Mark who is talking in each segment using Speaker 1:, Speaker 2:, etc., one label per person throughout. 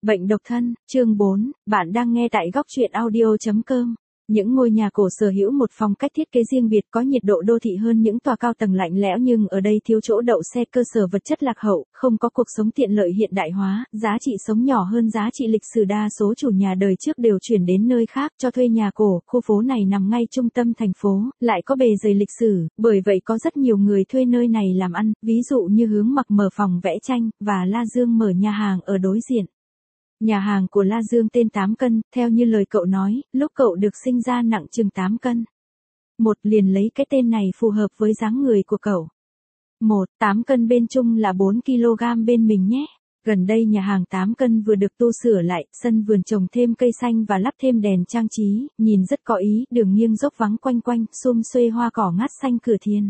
Speaker 1: Bệnh độc thân, chương 4, bạn đang nghe tại góc truyện audio.com. Những ngôi nhà cổ sở hữu một phong cách thiết kế riêng biệt, có nhiệt độ đô thị hơn những tòa cao tầng lạnh lẽo, nhưng ở đây thiếu chỗ đậu xe, cơ sở vật chất lạc hậu, không có cuộc sống tiện lợi hiện đại hóa, giá trị sống nhỏ hơn giá trị lịch sử. Đa số chủ nhà đời trước đều chuyển đến nơi khác cho thuê nhà cổ. Khu phố này nằm ngay trung tâm thành phố, lại có bề dày lịch sử, bởi vậy có rất nhiều người thuê nơi này làm ăn, ví dụ như Hướng Mặc mở phòng vẽ tranh, và La Dương mở nhà hàng ở đối diện. Nhà hàng của La Dương tên 8 cân, theo như lời cậu nói, lúc cậu được sinh ra nặng chừng 8 cân. Liền lấy cái tên này phù hợp với dáng người của cậu. 8 cân bên Trung là 4 kg bên mình nhé. Gần đây nhà hàng 8 cân vừa được tu sửa lại, sân vườn trồng thêm cây xanh và lắp thêm đèn trang trí, nhìn rất có ý, đường nghiêng dốc vắng quanh quanh, xum xuê hoa cỏ ngát xanh cửa thiên.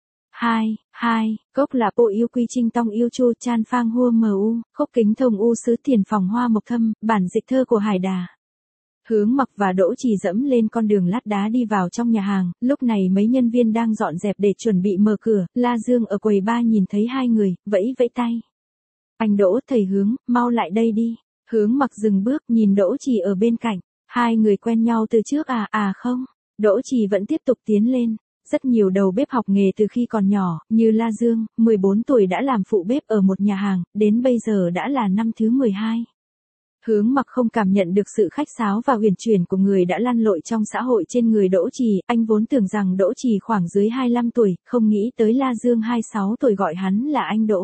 Speaker 1: Cốc là bộ yêu quy trinh tông yêu chu chan phang hua mu, khốc kính thông u sứ tiền phòng hoa mộc thâm, bản dịch thơ của Hải Đà. Hướng Mặc và Đỗ Trì dẫm lên con đường lát đá đi vào trong nhà hàng, lúc này mấy nhân viên đang dọn dẹp để chuẩn bị mở cửa. La Dương ở quầy bar nhìn thấy hai người, vẫy vẫy tay. Anh Đỗ, thầy Hướng, mau lại đây đi. Hướng Mặc dừng bước, nhìn Đỗ Trì ở bên cạnh. Hai người quen nhau từ trước à? Không. Đỗ Trì vẫn tiếp tục tiến lên. Rất nhiều đầu bếp học nghề từ khi còn nhỏ, như La Dương, 14 tuổi đã làm phụ bếp ở một nhà hàng, đến bây giờ đã là năm thứ 12. Hướng Mặc không cảm nhận được sự khách sáo và huyền chuyển của người đã lăn lội trong xã hội trên người Đỗ Trì. Anh vốn tưởng rằng Đỗ Trì khoảng dưới 25 tuổi, không nghĩ tới La Dương 26 tuổi gọi hắn là anh Đỗ.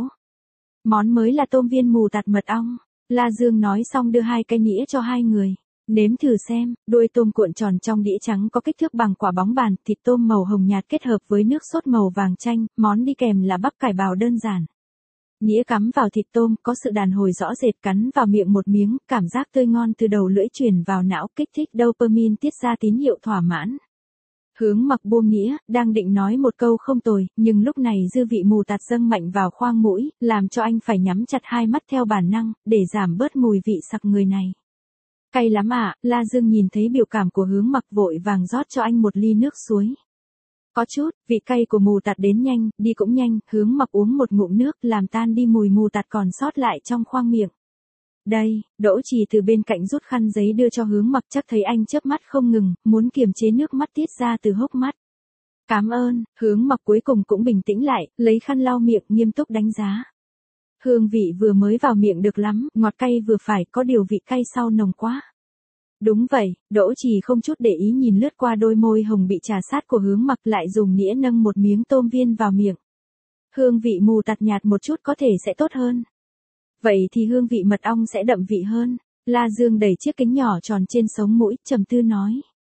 Speaker 1: Món mới là tôm viên mù tạt mật ong. La Dương nói xong đưa 2 cái nĩa cho hai người. Nếm thử xem, đuôi tôm cuộn tròn trong đĩa trắng có kích thước bằng quả bóng bàn, thịt tôm màu hồng nhạt kết hợp với nước sốt màu vàng chanh, món đi kèm là bắp cải bào đơn giản. Nĩa cắm vào thịt tôm, có sự đàn hồi rõ rệt, cắn vào miệng một miếng, cảm giác tươi ngon từ đầu lưỡi truyền vào não, kích thích dopamine tiết ra tín hiệu thỏa mãn. Hướng Mặc buông nĩa, đang định nói một câu không tồi, nhưng lúc này dư vị mù tạt dâng mạnh vào khoang mũi, làm cho anh phải nhắm chặt hai mắt theo bản năng, để giảm bớt mùi vị sặc người này. Cay lắm à? La Dương nhìn thấy biểu cảm của Hướng Mặc vội vàng rót cho anh một ly nước suối. Có chút, vị cay của mù tạt đến nhanh, đi cũng nhanh. Hướng Mặc uống một ngụm nước, làm tan đi mùi mù tạt còn sót lại trong khoang miệng. Đây, Đỗ Trì từ bên cạnh rút khăn giấy đưa cho Hướng Mặc, chắc thấy anh chớp mắt không ngừng, muốn kiềm chế nước mắt tiết ra từ hốc mắt. Cảm ơn. Hướng Mặc cuối cùng cũng bình tĩnh lại, lấy khăn lau miệng, nghiêm túc đánh giá. Hương vị vừa mới vào miệng được lắm, ngọt cay vừa phải, có điều vị cay sau nồng quá. Đúng vậy. Đỗ Trì không chút để ý nhìn lướt qua đôi môi hồng bị trà sát của Hướng Mặc, lại dùng nĩa nâng một miếng tôm viên vào miệng. Hương vị mù tạt nhạt một chút có thể sẽ tốt hơn. Vậy thì hương vị mật ong sẽ đậm vị hơn. La Dương đẩy chiếc kính nhỏ tròn trên sống mũi, trầm tư nói.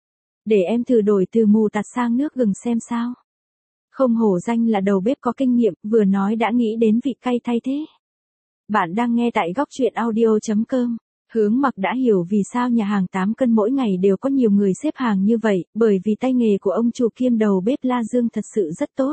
Speaker 1: Để em thử đổi từ mù tạt sang nước gừng xem sao. Không hổ danh là đầu bếp có kinh nghiệm, vừa nói đã nghĩ đến vị cay thay thế. Bạn đang nghe tại góc truyện audio.com. Hướng Mặc đã hiểu vì sao nhà hàng 8 cân mỗi ngày đều có nhiều người xếp hàng như vậy, bởi vì tay nghề của ông chủ kiêm đầu bếp La Dương thật sự rất tốt.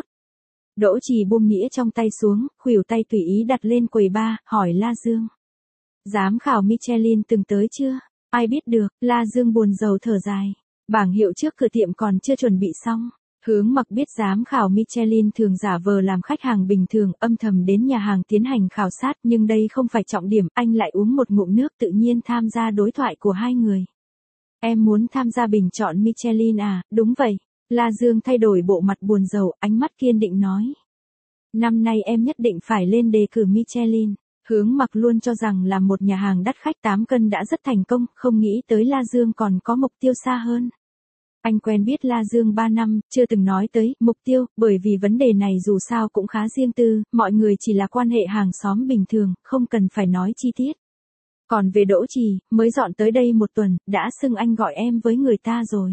Speaker 1: Đỗ Trì buông nĩa trong tay xuống, khuỷu tay tùy ý đặt lên quầy bar, hỏi La Dương. Giám khảo Michelin từng tới chưa? Ai biết được. La Dương buồn rầu thở dài. Bảng hiệu trước cửa tiệm còn chưa chuẩn bị xong. Hướng Mặc biết giám khảo Michelin thường giả vờ làm khách hàng bình thường, âm thầm đến nhà hàng tiến hành khảo sát, nhưng đây không phải trọng điểm. Anh lại uống một ngụm nước, tự nhiên tham gia đối thoại của hai người. Em muốn tham gia bình chọn Michelin à? Đúng vậy. La Dương thay đổi bộ mặt buồn rầu, ánh mắt kiên định nói. Năm nay em nhất định phải lên đề cử Michelin. Hướng Mặc luôn cho rằng làm một nhà hàng đắt khách 8 cân đã rất thành công, không nghĩ tới La Dương còn có mục tiêu xa hơn. Anh quen biết La Dương 3 năm, chưa từng nói tới mục tiêu, bởi vì vấn đề này dù sao cũng khá riêng tư, mọi người chỉ là quan hệ hàng xóm bình thường, không cần phải nói chi tiết. Còn về Đỗ Trì, mới dọn tới đây một tuần, đã xưng anh gọi em với người ta rồi.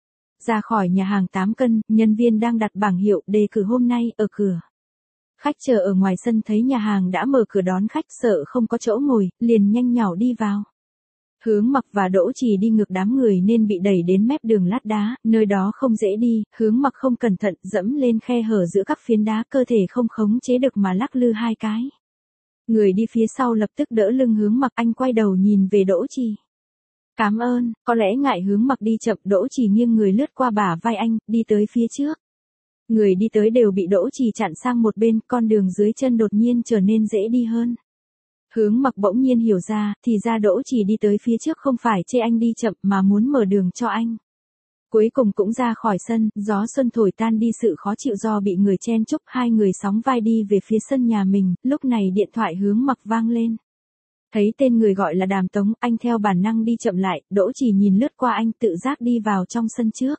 Speaker 1: Ra khỏi nhà hàng 8 cân, nhân viên đang đặt bảng hiệu đề cử hôm nay ở cửa. Khách chờ ở ngoài sân thấy nhà hàng đã mở cửa đón khách, sợ không có chỗ ngồi, liền nhanh nhảu đi vào. Hướng Mặc và Đỗ Trì đi ngược đám người nên bị đẩy đến mép đường lát đá, nơi đó không dễ đi. Hướng Mặc không cẩn thận dẫm lên khe hở giữa các phiến đá, cơ thể không khống chế được mà lắc lư 2 cái. Người đi phía sau lập tức đỡ lưng Hướng Mặc, anh quay đầu nhìn về Đỗ Trì. Cảm ơn. Có lẽ ngại Hướng Mặc đi chậm, Đỗ Trì nghiêng người lướt qua bả vai anh, đi tới phía trước. Người đi tới đều bị Đỗ Trì chặn sang một bên, con đường dưới chân đột nhiên trở nên dễ đi hơn. Hướng Mặc bỗng nhiên hiểu ra, thì ra Đỗ Chỉ đi tới phía trước không phải chê anh đi chậm mà muốn mở đường cho anh. Cuối cùng cũng ra khỏi sân, gió xuân thổi tan đi sự khó chịu do bị người chen chúc, hai người sóng vai đi về phía sân nhà mình, lúc này điện thoại Hướng Mặc vang lên. Thấy tên người gọi là Đàm Tống, anh theo bản năng đi chậm lại, Đỗ Chỉ nhìn lướt qua anh tự giác đi vào trong sân trước.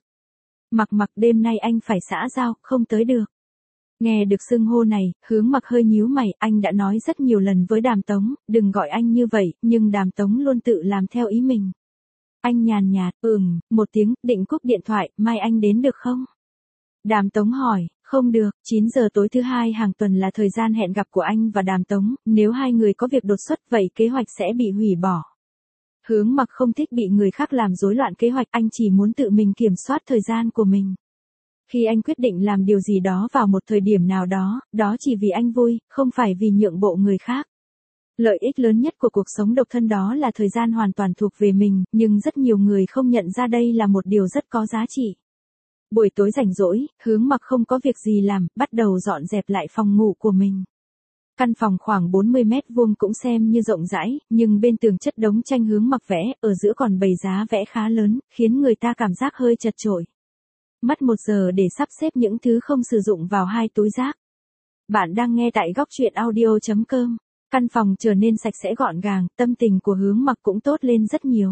Speaker 1: Mặc đêm nay anh phải xã giao, không tới được. Nghe được xưng hô này, Hướng Mặc hơi nhíu mày, anh đã nói rất nhiều lần với Đàm Tống, đừng gọi anh như vậy, nhưng Đàm Tống luôn tự làm theo ý mình. Anh nhàn nhạt, một tiếng, định cúp điện thoại, mai anh đến được không? Đàm Tống hỏi, không được, 9 giờ tối thứ hai hàng tuần là thời gian hẹn gặp của anh và Đàm Tống, nếu hai người có việc đột xuất vậy kế hoạch sẽ bị hủy bỏ. Hướng Mặc không thích bị người khác làm rối loạn kế hoạch, anh chỉ muốn tự mình kiểm soát thời gian của mình. Khi anh quyết định làm điều gì đó vào một thời điểm nào đó, đó chỉ vì anh vui, không phải vì nhượng bộ người khác. Lợi ích lớn nhất của cuộc sống độc thân đó là thời gian hoàn toàn thuộc về mình, nhưng rất nhiều người không nhận ra đây là một điều rất có giá trị. Buổi tối rảnh rỗi, Hướng Mặc không có việc gì làm, bắt đầu dọn dẹp lại phòng ngủ của mình. Căn phòng khoảng 40 mét vuông cũng xem như rộng rãi, nhưng bên tường chất đống tranh Hướng Mặc vẽ, ở giữa còn bày giá vẽ khá lớn, khiến người ta cảm giác hơi chật chội. Mất 1 giờ để sắp xếp những thứ không sử dụng vào 2 túi rác. Bạn đang nghe tại góc truyện audio.com. Căn phòng trở nên sạch sẽ gọn gàng, tâm tình của Hướng Mặc cũng tốt lên rất nhiều.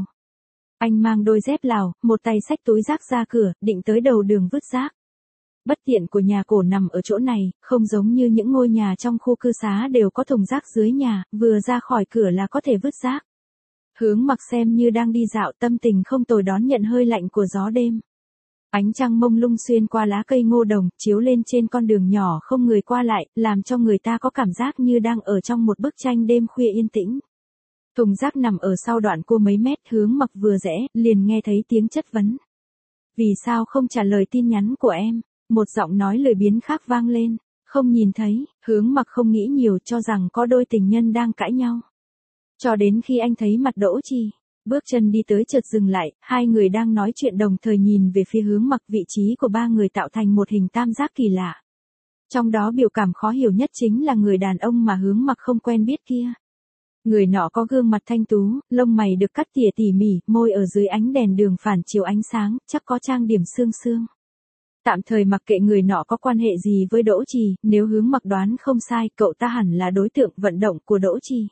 Speaker 1: Anh mang đôi dép Lào, một tay xách túi rác ra cửa, định tới đầu đường vứt rác. Bất tiện của nhà cổ nằm ở chỗ này, không giống như những ngôi nhà trong khu cư xá đều có thùng rác dưới nhà, vừa ra khỏi cửa là có thể vứt rác. Hướng Mặc xem như đang đi dạo, tâm tình không tồi đón nhận hơi lạnh của gió đêm. Ánh trăng mông lung xuyên qua lá cây ngô đồng, chiếu lên trên con đường nhỏ không người qua lại, làm cho người ta có cảm giác như đang ở trong một bức tranh đêm khuya yên tĩnh. Thùng rác nằm ở sau đoạn cua mấy mét, Hướng Mặc vừa rẽ, liền nghe thấy tiếng chất vấn. Vì sao không trả lời tin nhắn của em? Một giọng nói lười biếng khác vang lên. Không nhìn thấy, Hướng Mặc không nghĩ nhiều, cho rằng có đôi tình nhân đang cãi nhau. Cho đến khi anh thấy mặt Đỗ Chi. Bước chân đi tới chợt dừng lại, hai người đang nói chuyện đồng thời nhìn về phía Hướng Mặc, vị trí của ba người tạo thành một hình tam giác kỳ lạ. Trong đó biểu cảm khó hiểu nhất chính là người đàn ông mà Hướng Mặc không quen biết kia. Người nọ có gương mặt thanh tú, lông mày được cắt tỉa tỉ mỉ, môi ở dưới ánh đèn đường phản chiếu ánh sáng, chắc có trang điểm sương sương. Tạm thời mặc kệ người nọ có quan hệ gì với Đỗ Trì, nếu Hướng Mặc đoán không sai, cậu ta hẳn là đối tượng vận động của Đỗ Trì.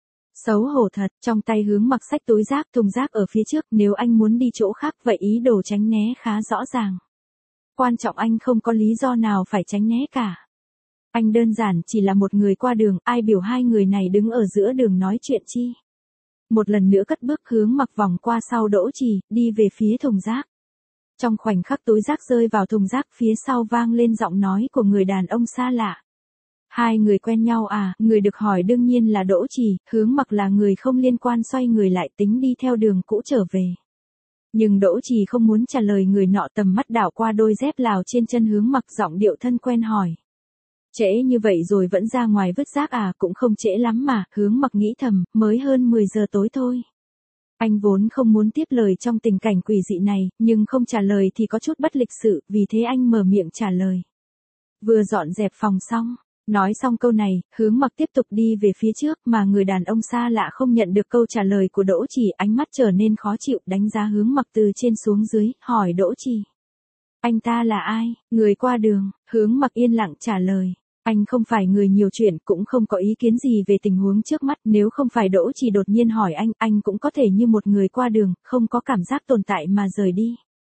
Speaker 1: Xấu hổ thật, trong tay Hướng Mặc xách túi rác, thùng rác ở phía trước, nếu anh muốn đi chỗ khác vậy ý đồ tránh né khá rõ ràng. Quan trọng anh không có lý do nào phải tránh né cả. Anh đơn giản chỉ là một người qua đường, ai biểu hai người này đứng ở giữa đường nói chuyện chi. Một lần nữa cất bước, Hướng Mặc vòng qua sau Đỗ Trì, đi về phía thùng rác. Trong khoảnh khắc túi rác rơi vào thùng rác, phía sau vang lên giọng nói của người đàn ông xa lạ. Hai người quen nhau à? Người được hỏi đương nhiên là Đỗ Trì, Hướng Mặc là người không liên quan xoay người lại tính đi theo đường cũ trở về. Nhưng Đỗ Trì không muốn trả lời người nọ, tầm mắt đảo qua đôi dép Lào trên chân Hướng Mặc, giọng điệu thân quen hỏi. Trễ như vậy rồi vẫn ra ngoài vứt rác à? Cũng không trễ lắm mà, Hướng Mặc nghĩ thầm, mới hơn 10 giờ tối thôi. Anh vốn không muốn tiếp lời trong tình cảnh quỷ dị này, nhưng không trả lời thì có chút bất lịch sự, vì thế anh mở miệng trả lời. Vừa dọn dẹp phòng xong. Nói xong câu này, Hướng Mặc tiếp tục đi về phía trước, mà người đàn ông xa lạ không nhận được câu trả lời của Đỗ Trì, ánh mắt trở nên khó chịu, đánh giá Hướng Mặc từ trên xuống dưới, hỏi Đỗ Trì. Anh ta là ai? Người qua đường. Hướng Mặc yên lặng trả lời. Anh không phải người nhiều chuyện, cũng không có ý kiến gì về tình huống trước mắt, nếu không phải Đỗ Trì đột nhiên hỏi anh cũng có thể như một người qua đường, không có cảm giác tồn tại mà rời đi.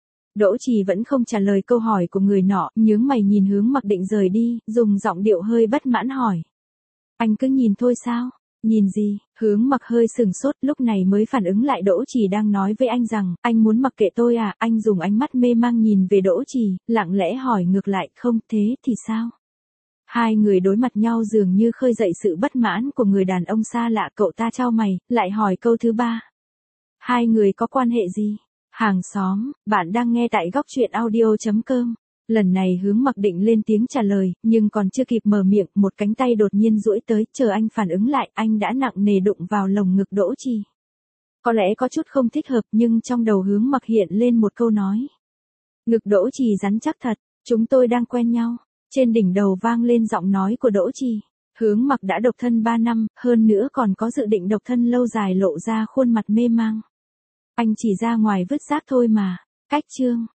Speaker 1: Đỗ Trì vẫn không trả lời câu hỏi của người nọ, nhướng mày nhìn Hướng Mặc định rời đi, dùng giọng điệu hơi bất mãn hỏi. Anh cứ nhìn thôi sao? Nhìn gì? Hướng Mặc hơi sừng sốt, lúc này mới phản ứng lại Đỗ Trì đang nói với anh rằng, anh muốn mặc kệ tôi à? Anh dùng ánh mắt mê mang nhìn về Đỗ Trì, lặng lẽ hỏi ngược lại, không, thế thì sao? Hai người đối mặt nhau dường như khơi dậy sự bất mãn của người đàn ông xa lạ, cậu ta chau mày, lại hỏi câu thứ ba. Hai người có quan hệ gì? Hàng xóm, bạn đang nghe tại góc truyện audio.com. Lần này Hướng Mặc định lên tiếng trả lời, nhưng còn chưa kịp mở miệng, một cánh tay đột nhiên duỗi tới, chờ anh phản ứng lại, anh đã nặng nề đụng vào lồng ngực Đỗ Trì. Có lẽ có chút không thích hợp, nhưng trong đầu Hướng Mặc hiện lên một câu nói. Ngực Đỗ Trì rắn chắc thật, chúng tôi đang quen nhau. Trên đỉnh đầu vang lên giọng nói của Đỗ Trì. Hướng Mặc đã độc thân 3 năm, hơn nữa còn có dự định độc thân lâu dài lộ ra khuôn mặt mê mang. Anh chỉ ra ngoài vứt rác thôi mà. Cách chương